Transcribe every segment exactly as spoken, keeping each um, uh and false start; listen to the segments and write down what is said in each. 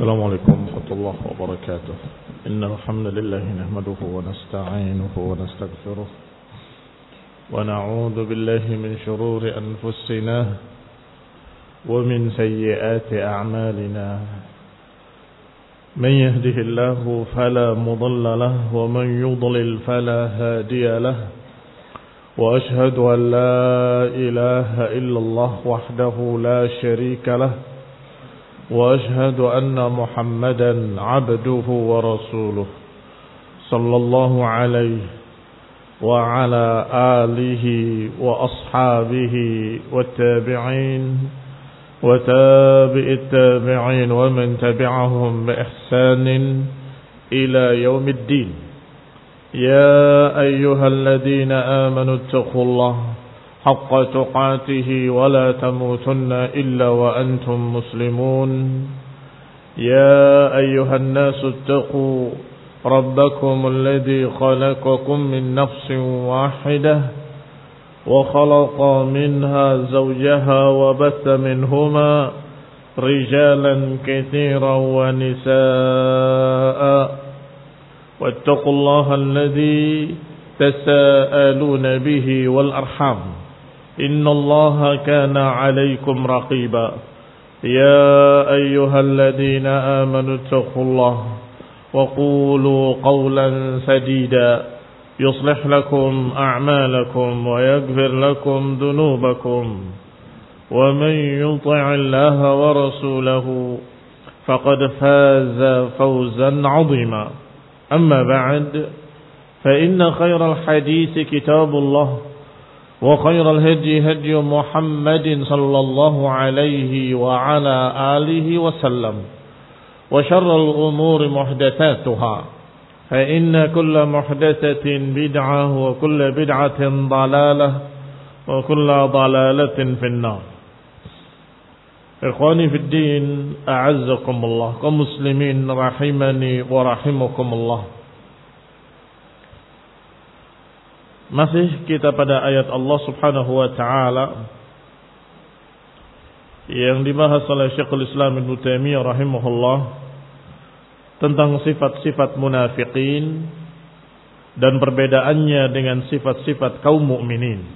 السلام عليكم ورحمة الله وبركاته. إن الحمد لله نحمده ونستعينه ونستغفره ونعوذ بالله من شرور أنفسنا ومن سيئات أعمالنا. من يهده الله فلا مضل له ومن يضلل فلا هادي له. وأشهد أن لا إله إلا الله وحده لا شريك له. وأشهد أن محمدا عبده ورسوله صلى الله عليه وعلى آله وأصحابه والتابعين وتابع التابعين ومن تبعهم بإحسان إلى يوم الدين. يا أيها الذين آمنوا اتقوا الله حق تقاته ولا تموتن إلا وأنتم مسلمون. يا أيها الناس اتقوا ربكم الذي خلقكم من نفس واحدة وخلق منها زوجها وبث منهما رجالا كثيرا ونساء. واتقوا الله الذي تساءلون به والأرحام إن الله كان عليكم رقيبا. يا أيها الذين آمنوا اتقوا الله وقولوا قولا سديدا يصلح لكم أعمالكم ويغفر لكم ذنوبكم. ومن يطع الله ورسوله فقد فاز فوزا عظيما. أما بعد فإن خير الحديث كتاب الله وخير الهدي هدي محمد صلى الله عليه وعلى آله وسلم. وشر الأمور محدثاتها فإن كل محدثة بدعة وكل بدعة ضلالة وكل ضلالة في النار. إخواني في الدين أعزكم الله كمسلمين رحمني ورحمكم الله. Masih kita pada ayat Allah Subhanahu wa taala yang dibahas oleh Syekhul Islam Ibnu Taimiyah rahimahullah tentang sifat-sifat munafikin dan perbedaannya dengan sifat-sifat kaum mukminin.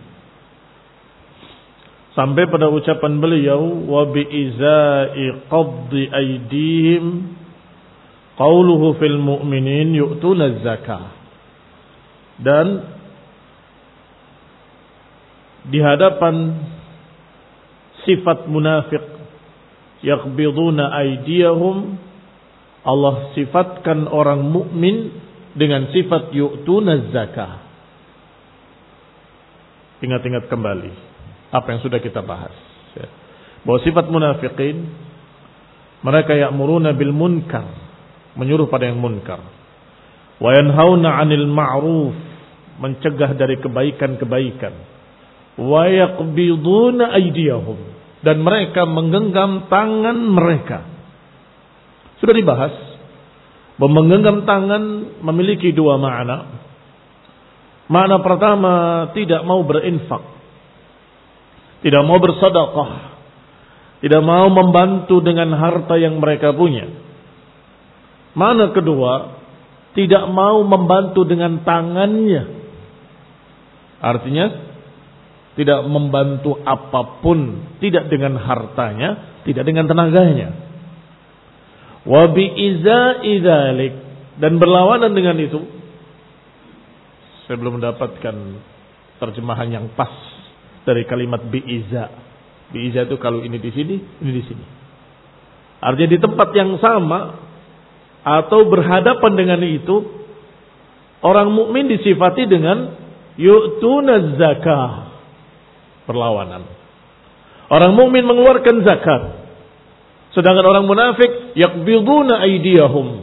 Sampai pada ucapan beliau wa bi izai qabdi aydihim qauluhu fil mu'minin yu'tuna zakah. Dan di hadapan sifat munafik yaqbiduna aydiyahum, Allah sifatkan orang mukmin dengan sifat yu'tuna zakah. Ingat-ingat kembali apa yang sudah kita bahas, ya. Bahwa sifat munafikin, mereka ya'muruna bil munkar, menyuruh pada yang munkar, wa yanhauna 'anil ma'ruf, mencegah dari kebaikan-kebaikan, wa yaqbiduna aydiyahum, dan mereka menggenggam tangan mereka. Sudah dibahas bahwa menggenggam tangan memiliki dua makna. Makna pertama, tidak mau berinfak, tidak mau bersedekah, tidak mau membantu dengan harta yang mereka punya. Makna kedua, tidak mau membantu dengan tangannya. Artinya tidak membantu apapun, tidak dengan hartanya, tidak dengan tenaganya. Wa bi izai dzalik, dan berlawanan dengan itu. Saya belum mendapatkan terjemahan yang pas dari kalimat bi iza. Bi iza itu kalau ini di sini, ini di sini. Artinya di tempat yang sama atau berhadapan dengan itu, orang mukmin disifati dengan yu'tuna zakah. Perlawanan. Orang mukmin mengeluarkan zakat, sedangkan orang munafik yaqbiduna aydiyahum.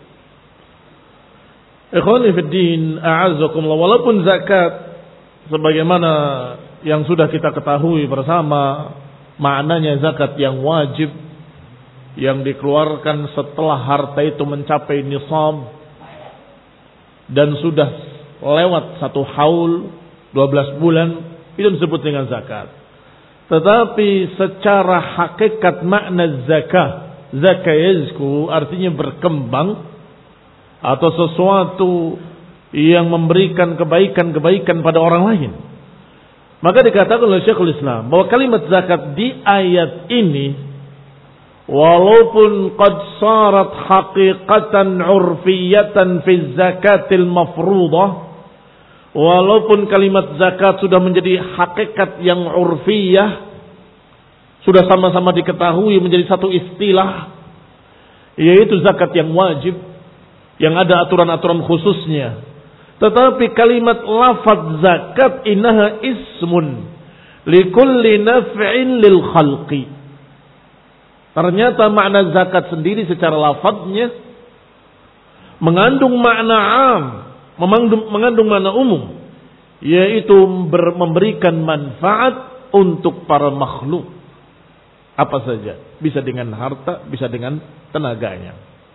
Ikhwani fid din, a'azzakumullah, walaupun zakat sebagaimana yang sudah kita ketahui bersama, maknanya zakat yang wajib yang dikeluarkan setelah harta itu mencapai nisab dan sudah lewat satu haul dua belas bulan, itu disebut dengan zakat. Tetapi secara hakikat makna zakat zaka yazku artinya berkembang atau sesuatu yang memberikan kebaikan-kebaikan pada orang lain. Maka dikatakan oleh Syekhul Islam bahwa kalimat zakat di ayat ini walaupun qad sarat haqiqatan urfiyatan fi zakatil mafruḍah, walaupun kalimat zakat sudah menjadi hakikat yang urfiyah, sudah sama-sama diketahui menjadi satu istilah, yaitu zakat yang wajib, yang ada aturan-aturan khususnya. Tetapi kalimat lafaz zakat innaha ismun likulli naf'in lil khalqi. Ternyata makna zakat sendiri secara lafaznya mengandung makna am, mengandung, mengandung makna umum, yaitu memberikan manfaat untuk para makhluk. Apa saja, bisa dengan harta, bisa dengan tenaganya.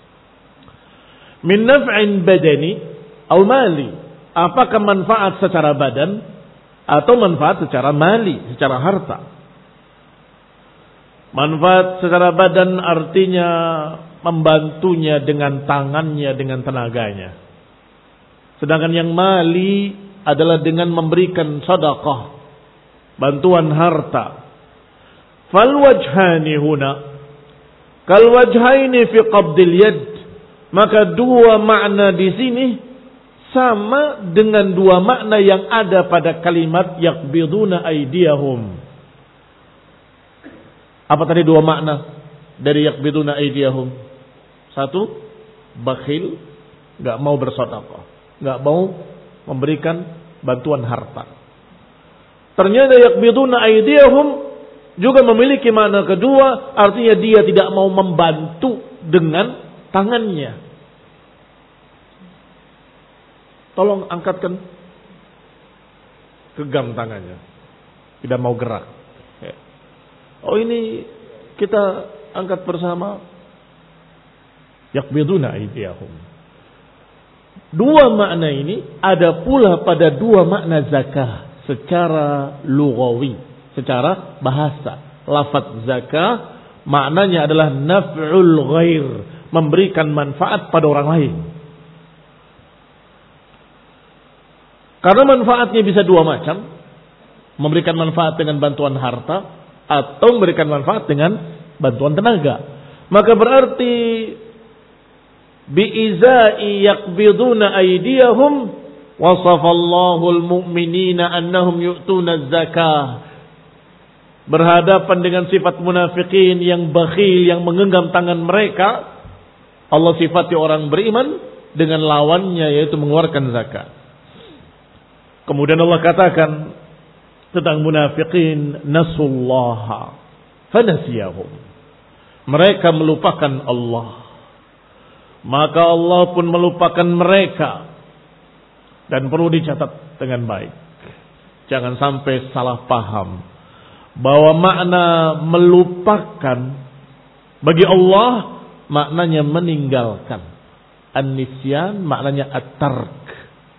Min naf'in badani atau mali, apakah manfaat secara badan atau manfaat secara mali, secara harta. Manfaat secara badan artinya membantunya dengan tangannya, dengan tenaganya. Sedangkan yang mali adalah dengan memberikan sedekah, bantuan harta. Fal wajhani huna kal wajhaini fi qabdil yad, maka dua makna di sini sama dengan dua makna yang ada pada kalimat yaqbiduna aydiyahum. Apa tadi dua makna dari yaqbiduna aydiyahum? Satu, bakhil, enggak mau bersedekah, enggak mau memberikan bantuan harta. Ternyata yaqbiduna aydiyahum juga memiliki makna kedua, artinya dia tidak mau membantu dengan tangannya. Tolong angkatkan, genggam tangannya, tidak mau gerak. Oh ini kita angkat bersama, yaqbiduna aydiyahum. Dua makna ini ada pula pada dua makna zakah secara lughawi, secara bahasa. Lafaz zakah maknanya adalah naf'ul ghair, memberikan manfaat pada orang lain. Karena manfaatnya bisa dua macam, memberikan manfaat dengan bantuan harta atau memberikan manfaat dengan bantuan tenaga. Maka berarti biizai yaqbiduna aydiyahum wasafallahu almu'minina annahum yu'tuna zakah. Berhadapan dengan sifat munafikin yang bakhil, yang menggenggam tangan mereka, Allah sifati orang beriman dengan lawannya, yaitu mengeluarkan zakat. Kemudian Allah katakan tentang munafikin, nasullaha fanasiyahum. Mereka melupakan Allah, maka Allah pun melupakan mereka. Dan perlu dicatat dengan baik, jangan sampai salah paham bahwa makna melupakan bagi Allah maknanya meninggalkan. An-nisyan maknanya at-tark,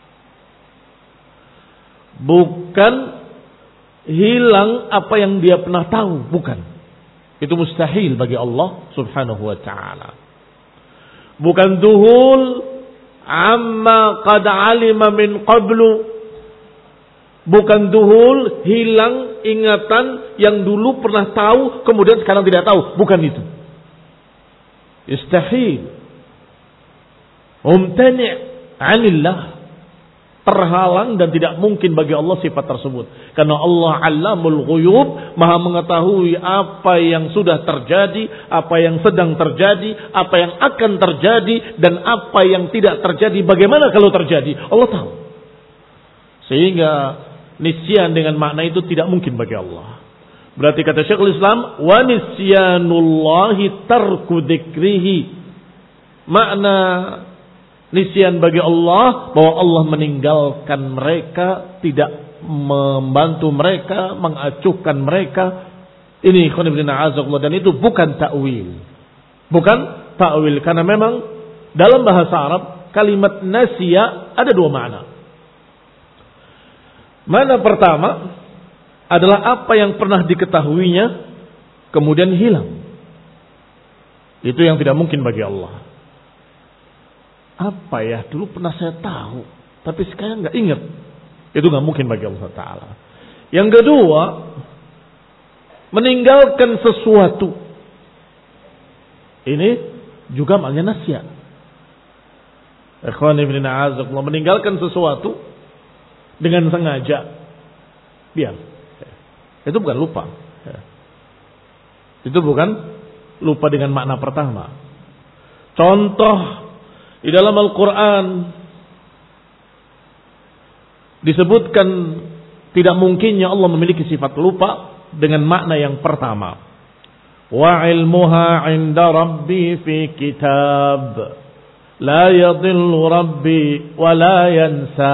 bukan hilang apa yang dia pernah tahu, bukan. Itu mustahil bagi Allah subhanahu wa ta'ala. Bukan duhul amma qad alima min qablu, bukan duhul hilang ingatan yang dulu pernah tahu kemudian sekarang tidak tahu, bukan itu. Istahil, mumtani' 'anillah, terhalang dan tidak mungkin bagi Allah sifat tersebut. Karena Allah Allamul Ghuyub, Maha mengetahui apa yang sudah terjadi, apa yang sedang terjadi, apa yang akan terjadi, dan apa yang tidak terjadi. Bagaimana kalau terjadi? Allah tahu. Sehingga nisyan dengan makna itu tidak mungkin bagi Allah. Berarti kata Syekhul Islam, wa nisyanullahi tarku dzikrihi. Makna nisyan bagi Allah bahwa Allah meninggalkan mereka, tidak membantu mereka, mengacuhkan mereka. Ini khonibdina azakullah, dan itu bukan ta'wil. Bukan ta'wil, karena memang dalam bahasa Arab kalimat nasya ada dua makna. Makna pertama adalah apa yang pernah diketahuinya kemudian hilang. Itu yang tidak mungkin bagi Allah. Apa ya, dulu pernah saya tahu, tapi sekarang nggak ingat. Itu nggak mungkin bagi Allah Ta'ala. Yang kedua, meninggalkan sesuatu. Ini juga maknanya nasya. Ikhwan ibn a'azakullah, meninggalkan sesuatu dengan sengaja. Biar. Itu bukan lupa. Itu bukan lupa dengan makna pertama. Contoh di dalam Al-Quran disebutkan tidak mungkinnya Allah memiliki sifat lupa dengan makna yang pertama. Wa ilmuha 'inda rabbi fi kitab la yadhillu rabbi wa la yansa.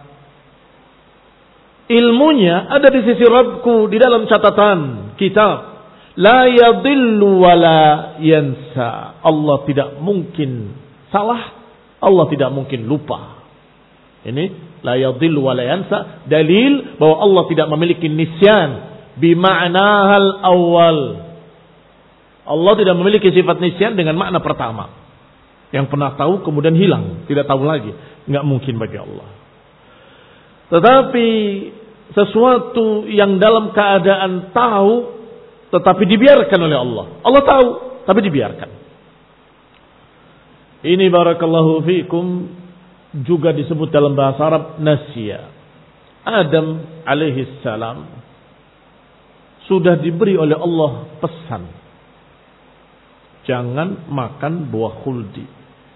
Ilmunya ada di sisi Rabbku di dalam catatan kitab. La yadhillu wa la yansa. Allah tidak mungkin salah, Allah tidak mungkin lupa. Ini la yadhillu wa la yansa, dalil bahwa Allah tidak memiliki nisyan bima'nahal awal. Allah tidak memiliki sifat nisyan dengan makna pertama. Yang pernah tahu kemudian hilang, tidak tahu lagi. Enggak mungkin bagi Allah. Tetapi sesuatu yang dalam keadaan tahu tetapi dibiarkan oleh Allah. Allah tahu tapi dibiarkan. Ini barakallahu fiikum juga disebut dalam bahasa Arab nasya. Adam alaihi salam sudah diberi oleh Allah pesan, jangan makan buah khuldi.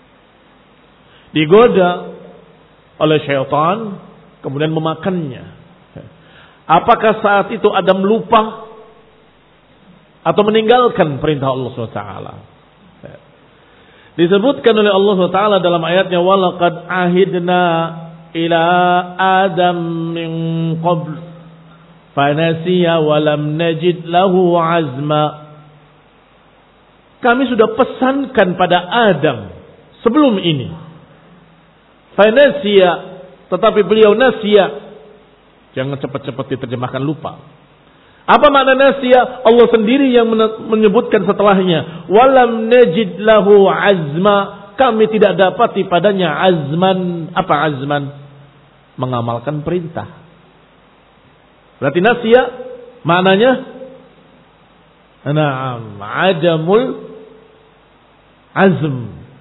Digoda oleh syaitan, kemudian memakannya. Apakah saat itu Adam lupa atau meninggalkan perintah Allah subhanahu wa taala? Disebutkan oleh Allah subhanahu wa taala dalam ayatnya, walaqad ahidna ila Adam min qabl fanasiya wa lam najid lahu azma. Kami sudah pesankan pada Adam sebelum ini. Fanasiya, tetapi beliau nasiya. Jangan cepat-cepat diterjemahkan lupa. Apa makna nasiya? Allah sendiri yang menyebutkan setelahnya. Walam najid lahu azma. Kami tidak dapati padanya azman. Apa azman? Mengamalkan perintah. Berarti nasiya maknanya na'am, adamul azm.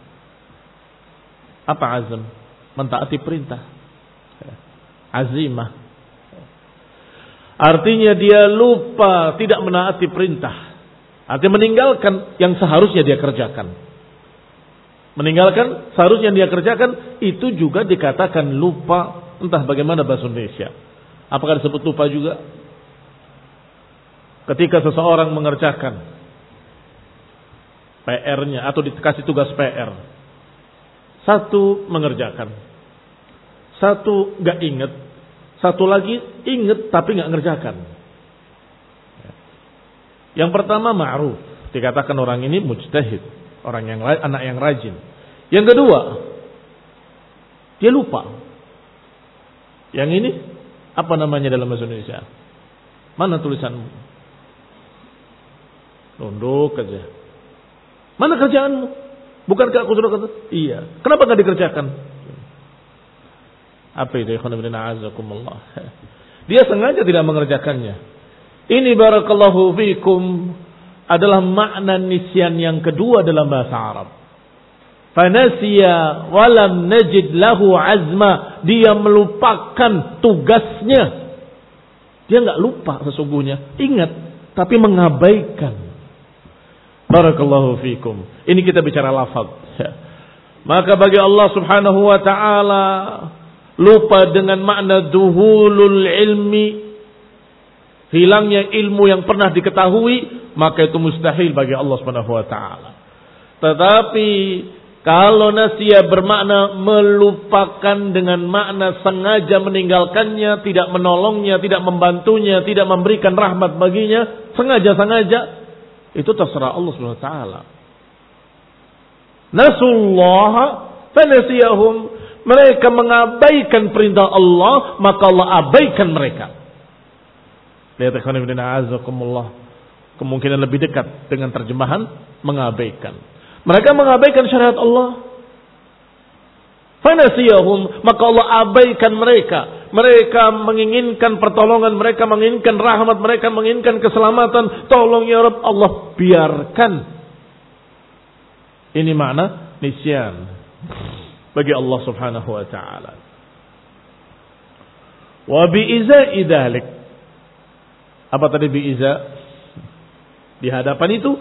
Apa azm? Mentaati perintah. Azimah. Artinya dia lupa, tidak menaati perintah. Artinya meninggalkan yang seharusnya dia kerjakan. Meninggalkan seharusnya dia kerjakan, itu juga dikatakan lupa. Entah bagaimana bahasa Indonesia. Apakah disebut lupa juga? Ketika seseorang mengerjakan P R-nya atau dikasih tugas P R. Satu mengerjakan. Satu gak ingat. Satu lagi ingat tapi nggak ngerjakan. Yang pertama ma'ruf, dikatakan orang ini mujtahid, orang yang anak yang rajin. Yang kedua, dia lupa. Yang ini apa namanya dalam bahasa Indonesia? Mana tulisanmu? Nunduk aja. Mana kerjaanmu? Bukankah aku sudah kata? Iya. Kenapa nggak dikerjakan? Apa itu? Dia sengaja tidak mengerjakannya. Ini barakallahu fikum adalah makna nisyan yang kedua dalam bahasa Arab. Fanasiya walam najid lahu azma. Dia melupakan tugasnya. Dia enggak lupa sesungguhnya. Ingat, tapi mengabaikan. Barakallahu fikum. Ini kita bicara lafaz. Maka bagi Allah subhanahu wa ta'ala, lupa dengan makna duhulul ilmi, hilangnya ilmu yang pernah diketahui, maka itu mustahil bagi Allah Subhanahu wa taala. Tetapi kalau nasiya bermakna melupakan dengan makna sengaja meninggalkannya, tidak menolongnya, tidak membantunya, tidak memberikan rahmat baginya, sengaja-sengaja, itu terserah Allah Subhanahu wa taala. Nasullaha fanasiyahum. Mereka mengabaikan perintah Allah, maka Allah abaikan mereka. Lihat ikhwan fillah, azakumullah. Kemungkinan lebih dekat dengan terjemahan mengabaikan. Mereka mengabaikan syariat Allah. Fanasiyahum, maka Allah abaikan mereka. Mereka menginginkan pertolongan, mereka menginginkan rahmat, mereka menginginkan keselamatan. Tolong ya Rabb, Allah biarkan. Ini makna nisyan bagi Allah Subhanahu wa taala. Wa bi'iza'i dzalik. Apa tadi bi'iza? Di hadapan itu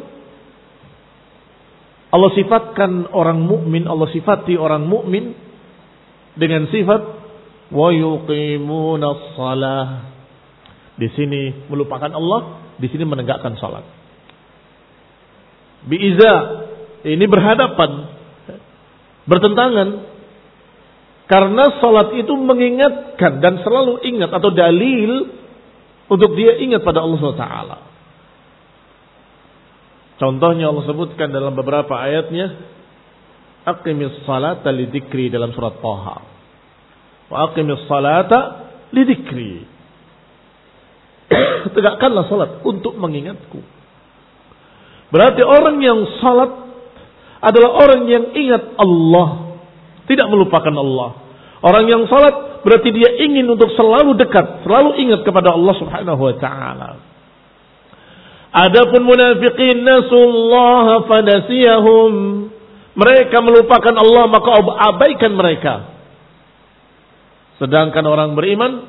Allah sifatkan orang mukmin, Allah sifati orang mukmin dengan sifat wa yuqimunas shalah. Di sini melupakan Allah, di sini menegakkan salat. Bi'iza, ini berhadapan, bertentangan. Karena salat itu mengingatkan dan selalu ingat atau dalil untuk dia ingat pada Allah subhanahu wa taala. Contohnya Allah sebutkan dalam beberapa ayatnya, aqimis salata lidzikri dalam surat Thaha. Wa aqimis salata lidzikri. Tegakkanlah salat untuk mengingatku. Berarti orang yang salat adalah orang yang ingat Allah, tidak melupakan Allah. Orang yang salat berarti dia ingin untuk selalu dekat, selalu ingat kepada Allah Subhanahu wa taala. Adapun munafiqin nasullaha fanasiyahum, mereka melupakan Allah maka abaikan mereka. Sedangkan orang beriman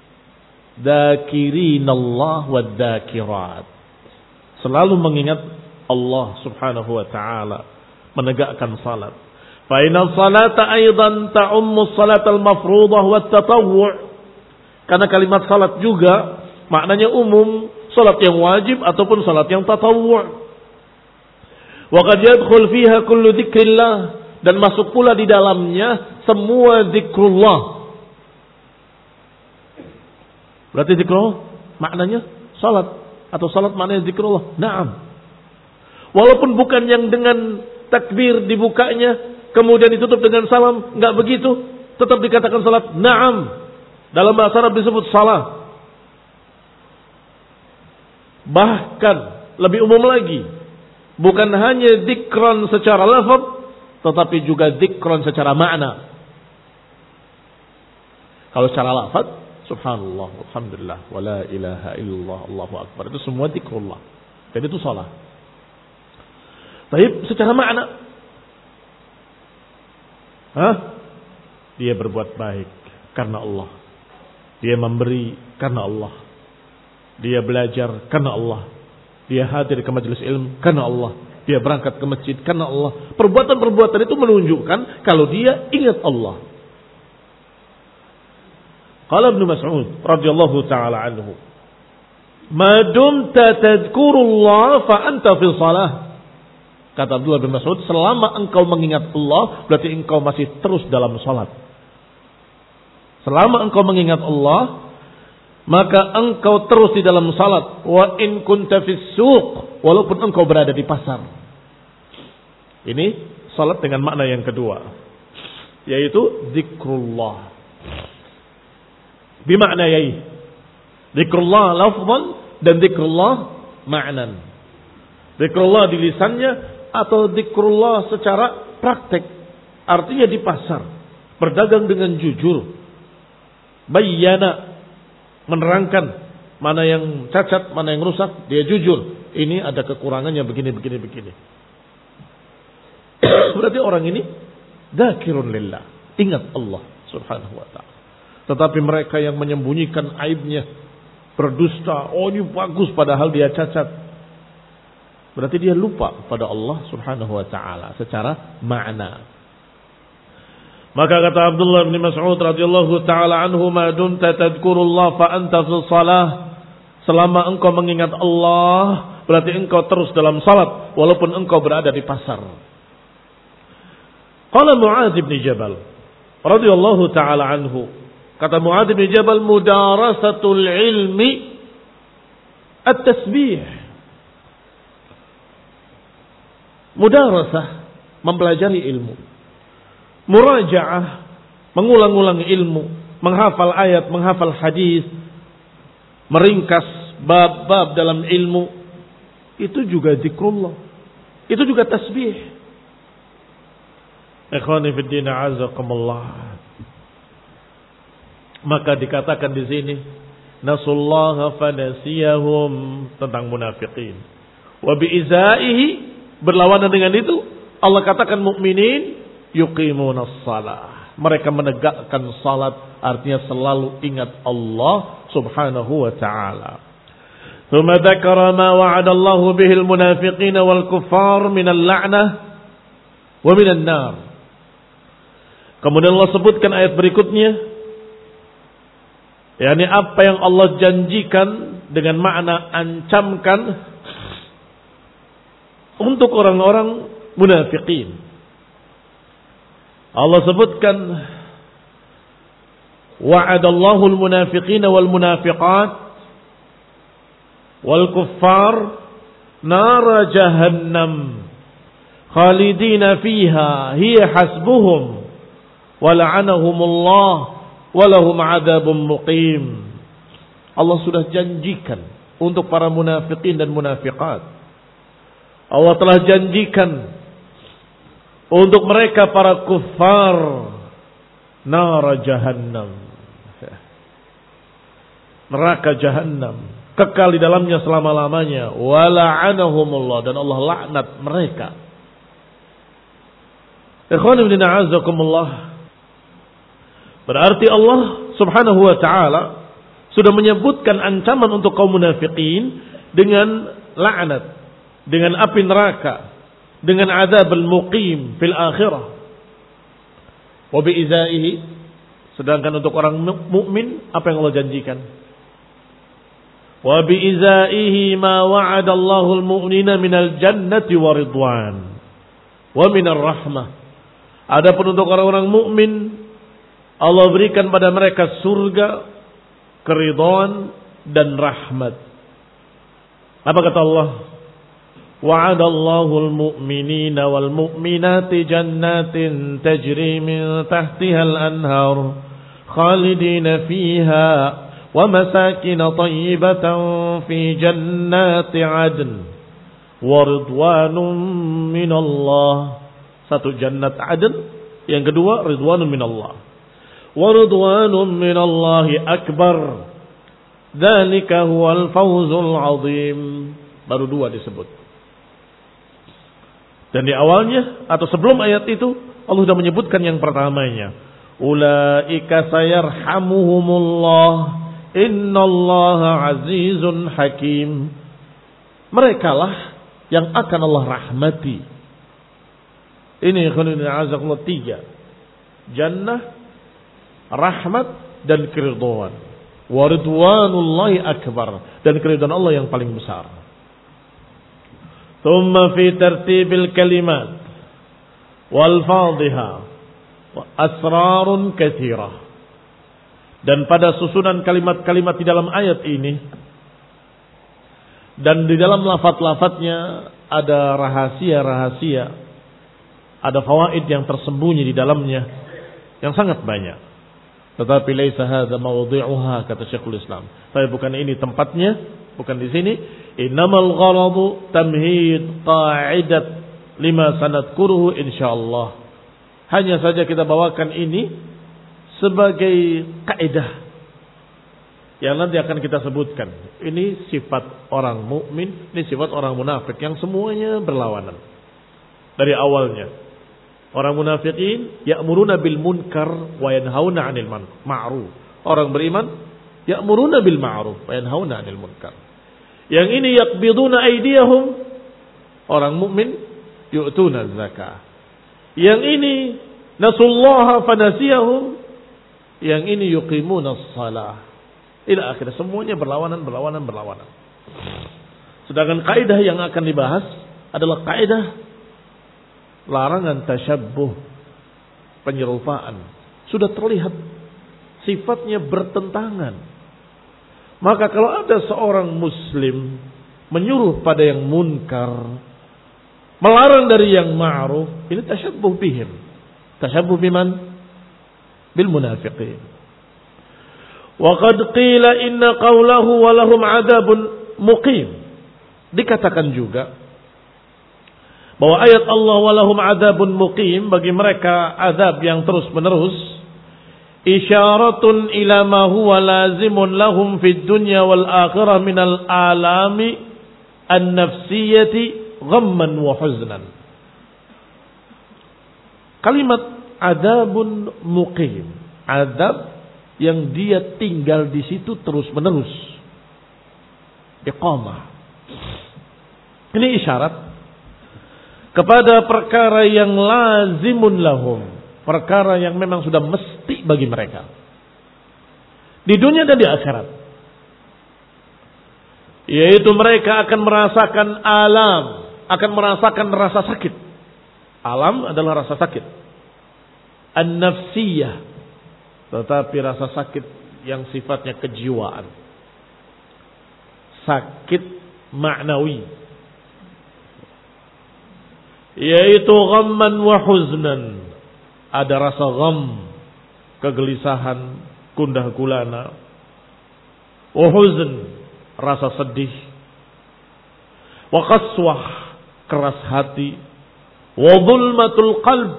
dzakirinallah wadzakirat, selalu mengingat Allah Subhanahu wa taala, menegakkan salat. Fa inna salata aidan ta'ummu salatal mafruḍah wat tatawwu'. Karena kalimat salat juga maknanya umum, salat yang wajib ataupun salat yang tatawwu'. Wa qad yadkhul fiha kullu dzikrillah, dan masuk pula di dalamnya semua zikrullah. Berarti zikrullah maknanya salat atau salat maknanya zikrullah. Naam. Walaupun bukan yang dengan takbir dibukanya kemudian ditutup dengan salam, enggak begitu, tetap dikatakan salat. Naam. Dalam bahasa Arab disebut salat. Bahkan lebih umum lagi, bukan hanya dzikran secara lafaz, tetapi juga dzikran secara makna. Kalau secara lafaz, subhanallah, alhamdulillah, wala ilaha illallah, Allahu akbar, itu semua dzikrullah. Jadi itu salat. Tapi secara makna, hah? Dia berbuat baik karena Allah. Dia memberi karena Allah. Dia belajar karena Allah. Dia hadir ke majelis ilmu karena Allah. Dia berangkat ke masjid karena Allah. Perbuatan-perbuatan itu menunjukkan kalau dia ingat Allah. Qala Ibnu Mas'ud radhiyallahu taala anhu, "Ma dumta tadhkurullah fa anta fi shalah." Kata Abdullah bin Mas'ud, selama engkau mengingat Allah, berarti engkau masih terus dalam salat. Selama engkau mengingat Allah, maka engkau terus di dalam salat. Wa in kunta fis suq, walaupun engkau berada di pasar. Ini salat dengan makna yang kedua, yaitu zikrullah. Bimakna yai. Zikrullah lafzan dan zikrullah ma'nan. Zikrullah di lisannya atau zikrullah secara praktek. Artinya di pasar, berdagang dengan jujur, bayyana, menerangkan mana yang cacat, mana yang rusak, dia jujur. Ini ada kekurangannya begini, begini, begini. Berarti orang ini dzakirun lillah, ingat Allah Subhanahu wa taala. Tetapi mereka yang menyembunyikan aibnya, berdusta, oh ini bagus padahal dia cacat, berarti dia lupa pada Allah Subhanahu wa taala secara makna. Maka kata Abdullah bin Mas'ud radhiyallahu taala anhu, "Ma dumta tadhkurullah fa anta fi shalah." Selama engkau mengingat Allah, berarti engkau terus dalam salat walaupun engkau berada di pasar. Qala Mu'adz bin Jabal radhiyallahu taala anhu, kata Mu'adz bin Jabal, "Mudarasatul ilmi at-tasbih." Mudarasah, mempelajari ilmu. Muraja'ah, mengulang-ulang ilmu, menghafal ayat, menghafal hadis, meringkas bab-bab dalam ilmu, itu juga zikrullah. Itu juga tasbih. Ikhwani fid din a'azakumullah. Maka dikatakan di sini, nasullaha fanasiyahum, tentang munafikin. Wa biizaihi, berlawanan dengan itu, Allah katakan mukminin yuqimunas shalah. Mereka menegakkan salat, artinya selalu ingat Allah Subhanahu wa taala. Tsumma dzakara ma wa'adallahu bihil munafiqina wal kuffar minal la'nah wa minan nar. Kemudian Allah sebutkan ayat berikutnya, yakni apa yang Allah janjikan dengan makna ancamkan untuk orang-orang munafikin. Allah sebutkan wa'adallahu al-munafiqina wal munafiqat wal kuffar nara jahannam khalidina fiha hiya hasbuhum wala'anahumullah walahum adabun muqim. Allah sudah janjikan untuk para munafikin dan munafiqat. Allah telah janjikan untuk mereka para kuffar nara jahannam, neraka jahannam, kekal di dalamnya selama-lamanya. Wala'anahumullah, dan Allah laknat mereka. Ikhwan ibn a'azakumullah. Berarti Allah Subhanahu wa taala sudah menyebutkan ancaman untuk kaum munafikin dengan laknat, dengan api neraka, dengan azab al-muqim fil akhirah. Wa biizaihi, sedangkan untuk orang mukmin apa yang Allah janjikan? Wa biizaihi ma wa'ada Allahul mu'minina minal jannati wa ridwan wa minar rahmah. Adapun untuk orang-orang mukmin, Allah berikan pada mereka surga, keridhaan dan rahmat. Apa kata Allah? Wa'adallahu al-mu'minina wal mu'minati jannatin tajri min tahtiha al-anhar khalidina fiha wa masakin tayyibatan fi jannati 'adn wa ridwanun min Allah. Satu jannat 'adn, yang kedua ridwanun min Allah. Wa ridwanun min Allah akbar. Dzalika huwal fawzul 'adzim. Baru dua disebut. Dan di awalnya atau sebelum ayat itu Allah sudah menyebutkan yang pertamanya. Ulaika sayarhamuhumullah innallaha azizun hakim. Merekalah yang akan Allah rahmati. Ini khulun azakullah tiga. Jannah, rahmat dan keridhaan. Wa ridwanullahi akbar, dan keridhaan Allah yang paling besar. Thumma fi tartibil kalimat wal fadhiha asrarun katsirah. Dan pada susunan kalimat-kalimat di dalam ayat ini dan di dalam lafaz-lafaznya ada rahasia-rahasia, ada fawaid yang tersembunyi di dalamnya yang sangat banyak. Tetapi laisa hadza mawdhi'uha, kata Syekhul Islam. Tapi bukan ini tempatnya, bukan di sini. Innamal gharadu tamhid qa'idat lima sanadkuruhu insyaallah. Hanya saja kita bawakan ini sebagai kaidah yang nanti akan kita sebutkan. Ini sifat orang mukmin, ini sifat orang munafik yang semuanya berlawanan dari awalnya. Orang munafikin ya'muruna bil munkar wa yanhauna 'anil ma'ruf. Orang beriman ya'muruna bil ma'ruf wa yanhauna 'anil munkar. Yang ini yaqbiduna aydiyahum. Orang mukmin yu'tuna zakah. Yang ini nasullaha fanasiyahum. Yang ini yuqimuna shalah. Ila akhir, semuanya berlawanan, berlawanan, berlawanan. Sedangkan kaidah yang akan dibahas adalah kaidah larangan tasyabbuh, penyerupaan. Sudah terlihat sifatnya bertentangan. Maka kalau ada seorang muslim menyuruh pada yang munkar, melarang dari yang ma'ruf, ini tasyabbuh bihim. Tasyabbuh biman? Bil munafiqin. Wa qad qila inna qawlahu wa lahum 'adzabun muqim. Dikatakan juga bahwa ayat Allah walahum adzabun muqim, bagi mereka azab yang terus menerus, isyaratun ila ma huwa lazimun lahum fid dunya wal akhirah minal alami an-nafsiyati ghamman wa huznan. Kalimat adzabun muqim, azab yang dia tinggal di situ terus menerus, iqamah. Ini isyarat kepada perkara yang lazimun lahum, perkara yang memang sudah mesti bagi mereka di dunia dan di akhirat, yaitu mereka akan merasakan alam, akan merasakan rasa sakit. Alam adalah rasa sakit an-nafsiyah, tetapi rasa sakit yang sifatnya kejiwaan, sakit maknawi, yaitu ghamman wa huznan. Ada rasa gham, kegelisahan, gundah gulana, wa huzn, rasa sedih, wa qaswah, keras hati, wa dhulmatul qalb,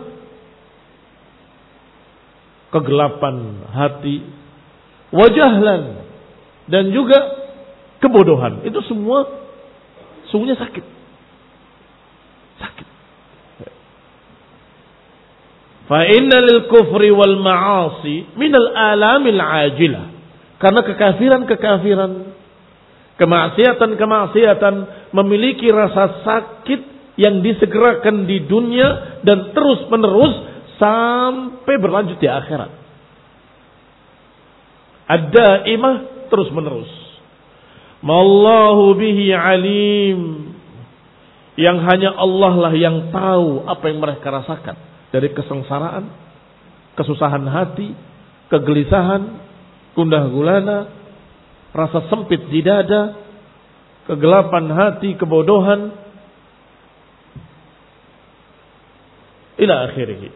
kegelapan hati, wa jahlan, dan juga kebodohan. Itu semua sungguhnya sakit. Sakit. Fa inna lil kufri wal ma'asi min al alamil ajilah. Karena kekafiran-kekafiran, kemaksiatan-kemaksiatan memiliki rasa sakit yang disegerakan di dunia dan terus menerus sampai berlanjut di akhirat. Ad-daimah, terus menerus. Mallahu bihi alim, yang hanya Allah lah yang tahu apa yang mereka rasakan dari kesengsaraan, kesusahan hati, kegelisahan, gundah gulana, rasa sempit di dada, kegelapan hati, kebodohan, ila akhirih.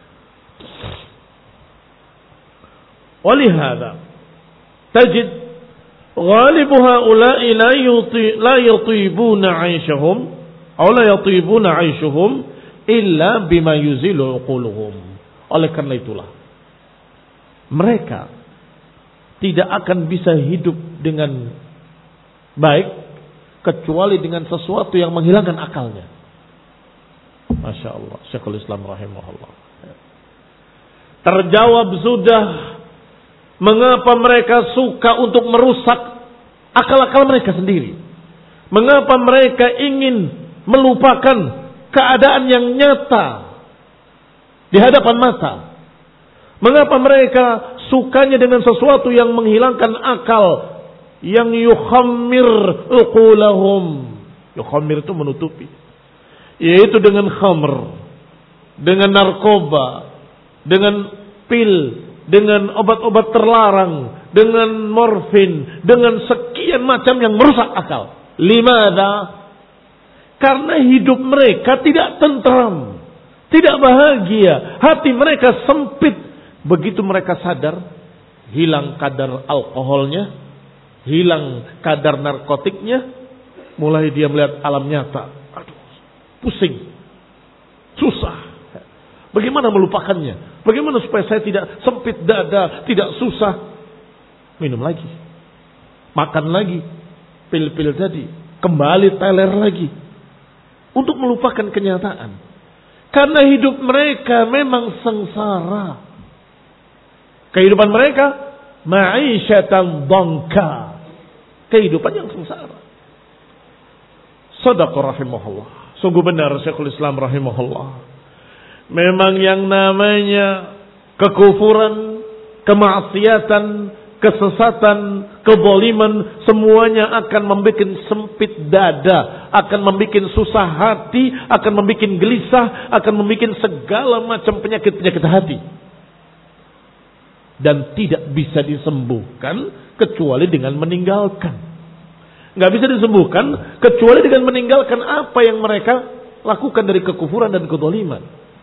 Walihada tajid ghalibu haula'i la yuti la yatibuna 'aishahum aw la yatibuna 'aishuhum illa bima yuzilu uquluhum. Oleh karena itulah mereka tidak akan bisa hidup dengan baik kecuali dengan sesuatu yang menghilangkan akalnya. Masya Allah, Syekhul Islam rahimahullah. Terjawab sudah mengapa mereka suka untuk merusak akal-akal mereka sendiri. Mengapa mereka ingin melupakan keadaan yang nyata di hadapan mata. Mengapa mereka sukanya dengan sesuatu yang menghilangkan akal, yang yukhammir uqulahum. Yukhammir itu menutupi, yaitu dengan khamr, dengan narkoba, dengan pil, dengan obat-obat terlarang, dengan morfin, dengan sekian macam yang merusak akal. Limada? Karena hidup mereka tidak tentram, tidak bahagia, hati mereka sempit. Begitu mereka sadar, hilang kadar alkoholnya, hilang kadar narkotiknya, mulai dia melihat alam nyata. Aduh, pusing, susah. Bagaimana melupakannya? Bagaimana supaya saya tidak sempit dada, tidak susah? Minum lagi, makan lagi, pil-pil tadi, kembali teler lagi, untuk melupakan kenyataan. Karena hidup mereka memang sengsara. Kehidupan mereka ma'isyatan dhanka, kehidupan yang sengsara. Shadaqa rahimahullah. Sungguh benar Syekhul Islam rahimahullah. Memang yang namanya kekufuran, kemaksiatan, kesesatan, keboliman, semuanya akan membuat sempit dada, akan membuat susah hati, akan membuat gelisah, akan membuat segala macam penyakit-penyakit hati. Dan tidak bisa disembuhkan kecuali dengan meninggalkan. Nggak bisa disembuhkan kecuali dengan meninggalkan apa yang mereka lakukan dari kekufuran dan kezaliman.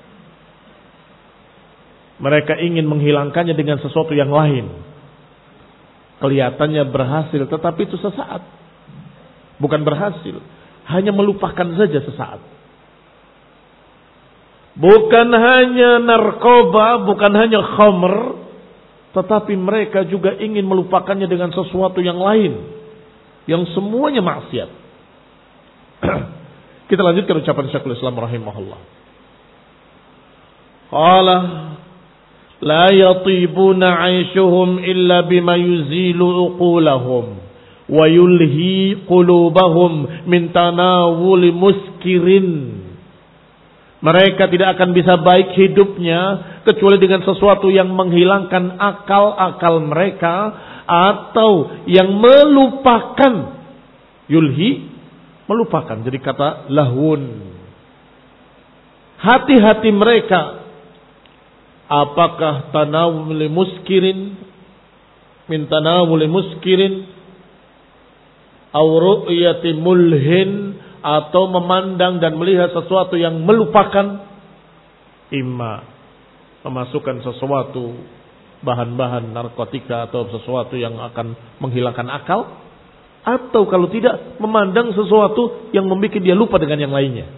Mereka ingin menghilangkannya dengan sesuatu yang lain. Kelihatannya berhasil, tetapi itu sesaat. Bukan berhasil, hanya melupakan saja sesaat. Bukan hanya narkoba, bukan hanya khamr, tetapi mereka juga ingin melupakannya dengan sesuatu yang lain, yang semuanya maksiat. Kita lanjutkan ucapan Syekhul Islam rahimahullah. Qala la yatibuna 'aishuhum illa bima yuzilu uqulahum wa yulhi qulubahum min tanawuli muskirin. Mereka tidak akan bisa baik hidupnya kecuali dengan sesuatu yang menghilangkan akal-akal mereka atau yang melupakan. Yulhi, melupakan. Jadi kata lahun. Hati-hati mereka. Apakah tanawuli muskirin, min tanawuli muskirin, aw ru'yati mulhin, atau memandang dan melihat sesuatu yang melupakan, imma memasukkan sesuatu bahan-bahan narkotika atau sesuatu yang akan menghilangkan akal, atau kalau tidak memandang sesuatu yang membuat dia lupa dengan yang lainnya.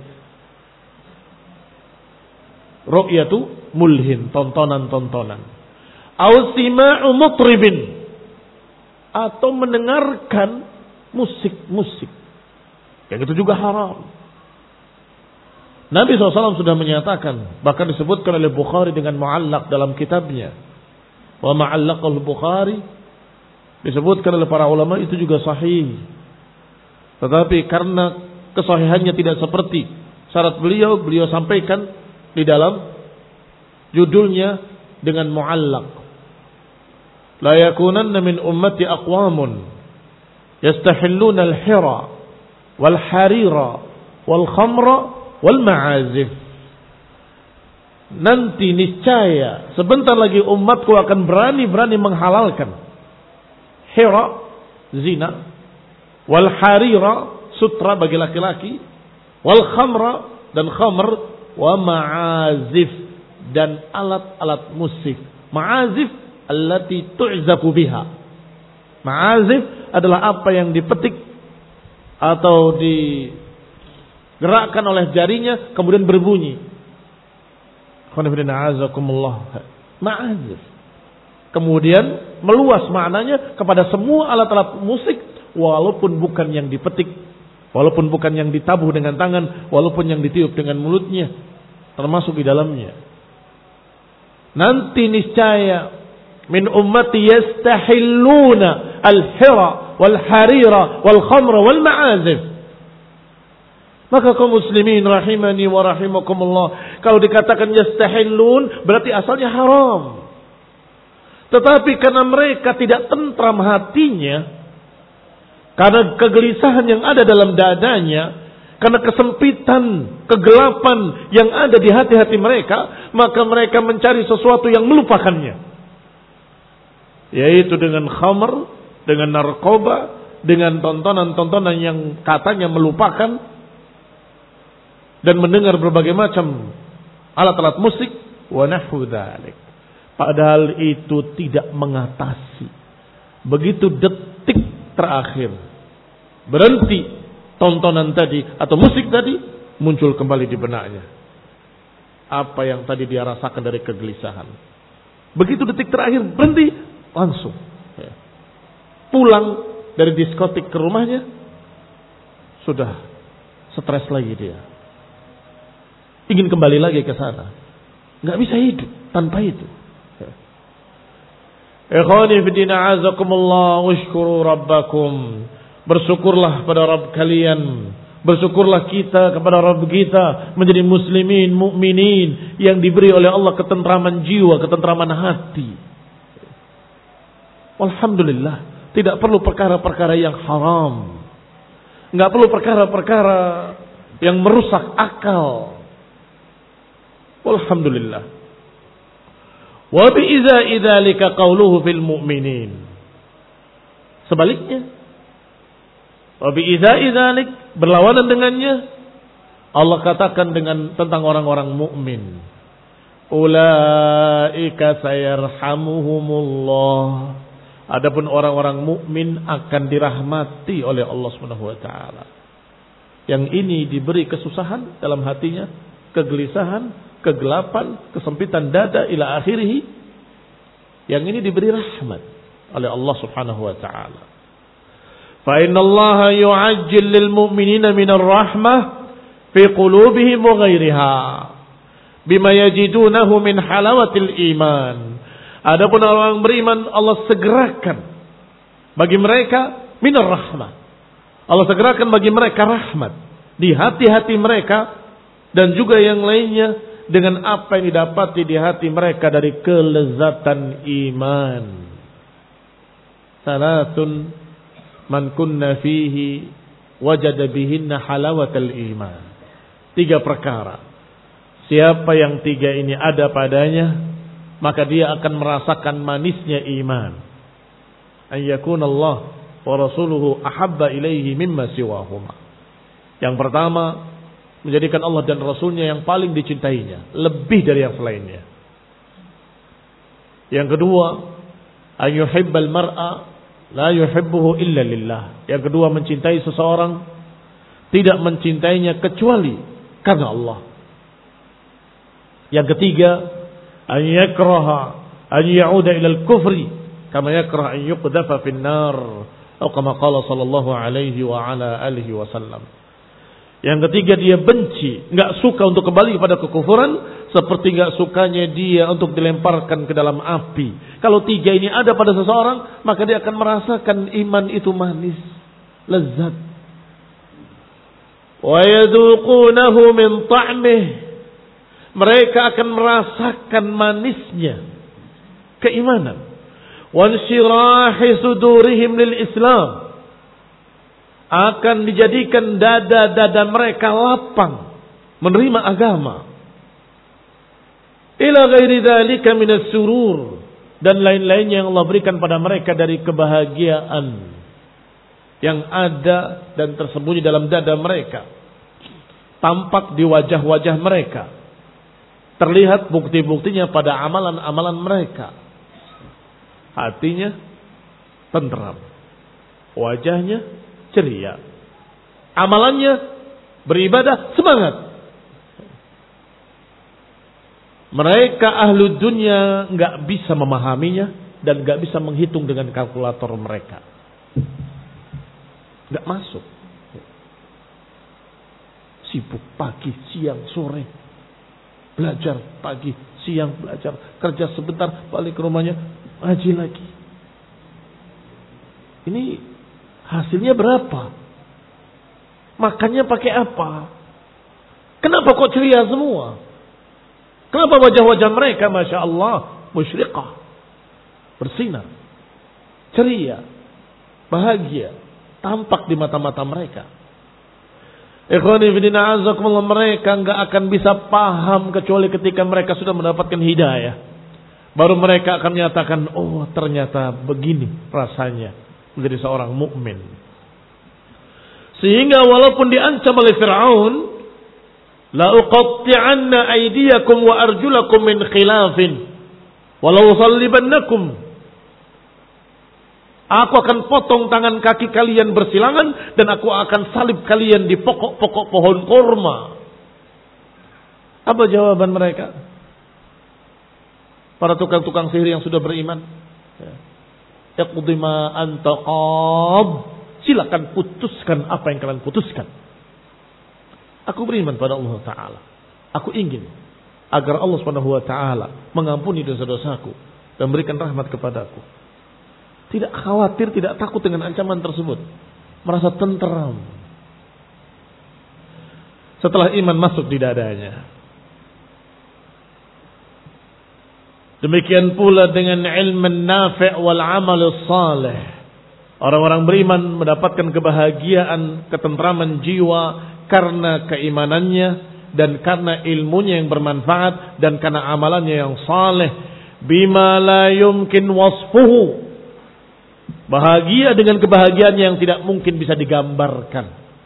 Ru'yatu mulhin, tontonan-tontonan. Aw sima'u mutribin, atau mendengarkan musik-musik. Yang itu juga haram. Nabi shallallahu alaihi wasallam sudah menyatakan, bahkan disebutkan oleh Bukhari dengan mu'allaq dalam kitabnya. Wa ma'allaqal Bukhari, disebutkan oleh para ulama itu juga sahih. Tetapi karena kesahihannya tidak seperti syarat beliau, beliau sampaikan di dalam judulnya dengan mu'allaq. La yakunanna min ummati aqwamun yastahilluna al-hira wal harira wal khamra wal ma'azif. Nanti niscaya sebentar lagi umatku akan berani-berani menghalalkan hira, zina, wal harira, sutra bagi laki-laki, wal khamra, dan khamr, wa ma'azif, dan alat-alat musik. Ma'azif allati tu'zafu biha. Ma'azif adalah apa yang dipetik atau digerakkan oleh jarinya kemudian berbunyi. Ma'azif. Kemudian meluas maknanya kepada semua alat-alat musik, walaupun bukan yang dipetik, walaupun bukan yang ditabuh dengan tangan, walaupun yang ditiup dengan mulutnya, termasuk di dalamnya. Nanti niscaya min ummati yastahilluna al-hira wal harira wal khamra wal ma'azif. Maka kaum muslimin rahimani wa rahimakumullah, kalau dikatakan yastahillun berarti asalnya haram. Tetapi karena mereka tidak tentram hatinya, karena kegelisahan yang ada dalam dadanya, karena kesempitan, kegelapan yang ada di hati-hati mereka, maka mereka mencari sesuatu yang melupakannya. Yaitu dengan khamr, dengan narkoba, dengan tontonan-tontonan yang katanya melupakan, dan mendengar berbagai macam alat-alat musik, wa nahwu dzalik. Padahal itu tidak mengatasi. Begitu detik terakhir berhenti tontonan tadi atau musik tadi, muncul kembali di benaknya apa yang tadi dia rasakan dari kegelisahan. Begitu detik terakhir berhenti, langsung pulang dari diskotik ke rumahnya, sudah stres lagi dia. Ingin kembali lagi ke sana. Nggak bisa hidup tanpa itu. Ikhwani fi din a'azakumullah, washkuru rabbakum. Bersyukurlah pada Rabb kalian. Bersyukurlah kita kepada Rabb kita menjadi muslimin, mukminin yang diberi oleh Allah ketentraman jiwa, ketentraman hati. Alhamdulillah. Tidak perlu perkara-perkara yang haram. Enggak perlu perkara-perkara yang merusak akal. Alhamdulillah. Wa bi izai dzalika qauluhu fil mu'minin. Sebaliknya, wa bi izai dzalik, berlawanan dengannya, Allah katakan dengan tentang orang-orang mukmin. Ulaika sayarhamuhumullah. Adapun orang-orang mukmin akan dirahmati oleh Allah Subhanahu wa taala. Yang ini diberi kesusahan dalam hatinya, kegelisahan, kegelapan, kesempitan dada ila akhirih. Yang ini diberi rahmat oleh Allah Subhanahu wa taala. Fa innallaha yu'ajjil lil mu'minina minar rahmah fi qulubihim wa ghairiha bima yajidunahu min halawatil iman. Adapun orang beriman Allah segerakan bagi mereka minar rahmah. Allah segerakan bagi mereka rahmat di hati-hati mereka dan juga yang lainnya dengan apa yang didapati di hati mereka dari kelezatan iman. Salatun man kunna fihi wajada bihinna halawatal iman. Tiga perkara. Siapa yang tiga ini ada padanya, maka dia akan merasakan manisnya iman. An yakuna Allah wa rasuluhu ahabba ilaihi mimma siwahuma. Yang pertama, menjadikan Allah dan Rasulnya yang paling dicintainya, lebih dari yang selainnya. Yang kedua, an yuhibbal mar'a la yuhibbuhu illa lillah. Yang kedua, mencintai seseorang tidak mencintainya kecuali karena Allah. Yang ketiga, an yakraha an ya'uda ila al-kufri kama yakrah an yuqdhafa fin nar atau kama qala sallallahu alaihi wa ala alihi wasallam. Yang ketiga, dia benci, enggak suka untuk kembali kepada kekufuran seperti enggak sukanya dia untuk dilemparkan ke dalam api. Kalau tiga ini ada pada seseorang, maka dia akan merasakan iman itu manis, lezat. Wa yadhuqunahu min ta'mih. Mereka akan merasakan manisnya keimanan. Wa insyirahi sudurihim lil Islam. Akan dijadikan dada-dada mereka lapang menerima agama. Ila ghairi dzalika minas surur, dan lain-lainnya yang Allah berikan pada mereka dari kebahagiaan yang ada dan tersembunyi dalam dada mereka, tampak di wajah-wajah mereka, terlihat bukti-buktinya pada amalan-amalan mereka. Hatinya tenteram, wajahnya ceria, amalannya beribadah semangat. Mereka ahlu dunia nggak bisa memahaminya dan nggak bisa menghitung dengan kalkulator mereka, nggak masuk. Sibuk pagi, siang, sore, belajar pagi, siang belajar, kerja sebentar, balik ke rumahnya, ngaji lagi. Ini hasilnya berapa? Makannya pakai apa? Kenapa kok ceria semua? Kenapa wajah-wajah mereka Masya Allah musyriqah, bersinar, ceria, bahagia, tampak di mata-mata mereka. Ikhwani fillah azakumullah, mereka enggak akan bisa paham kecuali ketika mereka sudah mendapatkan hidayah. Baru mereka akan menyatakan, oh ternyata begini rasanya menjadi seorang mukmin. Sehingga walaupun diancam oleh Fir'aun, la uqatti'anna aydiyakum wa arjulakum min khilafin wa la usallibannakum. Aku akan potong tangan kaki kalian bersilangan dan aku akan salib kalian di pokok-pokok pohon kurma. Apa jawaban mereka? Para tukang-tukang sihir yang sudah beriman. Iqdi ma anta qad. Silakan putuskan apa yang kalian putuskan. Aku beriman pada Allah Ta'ala. Aku ingin agar Allah Subhanahu wa Ta'ala mengampuni dosa-dosaku dan berikan rahmat kepadaku. Tidak khawatir, tidak takut dengan ancaman tersebut. Merasa tenteram. Setelah iman masuk di dadanya. Demikian pula dengan ilmu nafi' wal amal salih. Orang-orang beriman mendapatkan kebahagiaan, ketentraman jiwa karena keimanannya dan karena ilmunya yang bermanfaat dan karena amalannya yang saleh. Bima la yumkin wasfuhu. Bahagia dengan kebahagiaan yang tidak mungkin bisa digambarkan.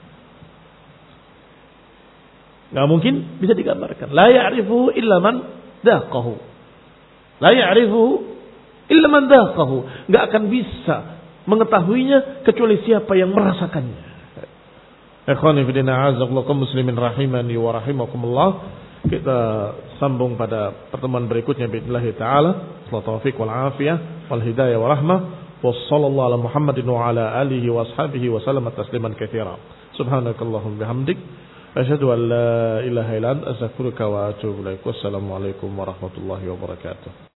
Gak mungkin bisa digambarkan. La ya'rifuhu illa man daqahu. La ya'rifuhu illa man daqahu. Gak akan bisa mengetahuinya kecuali siapa yang merasakannya. Ikhwani fillah a'azzakumullah muslimin rahimani wa rahimakumullah. Kita sambung pada pertemuan berikutnya billahi taala. Wa taufiq wal afiyah wal hidayah wa rahmah. Wassallallahu ala Muhammadin wa ala alihi wa ashabihi wa sallama tasliman katsira. Subhanakallahumma bihamdik asyhadu an la ilaha illa anta astaghfiruka wa atubu ilaik. Wassalamu alaikum warahmatullahi wabarakatuh.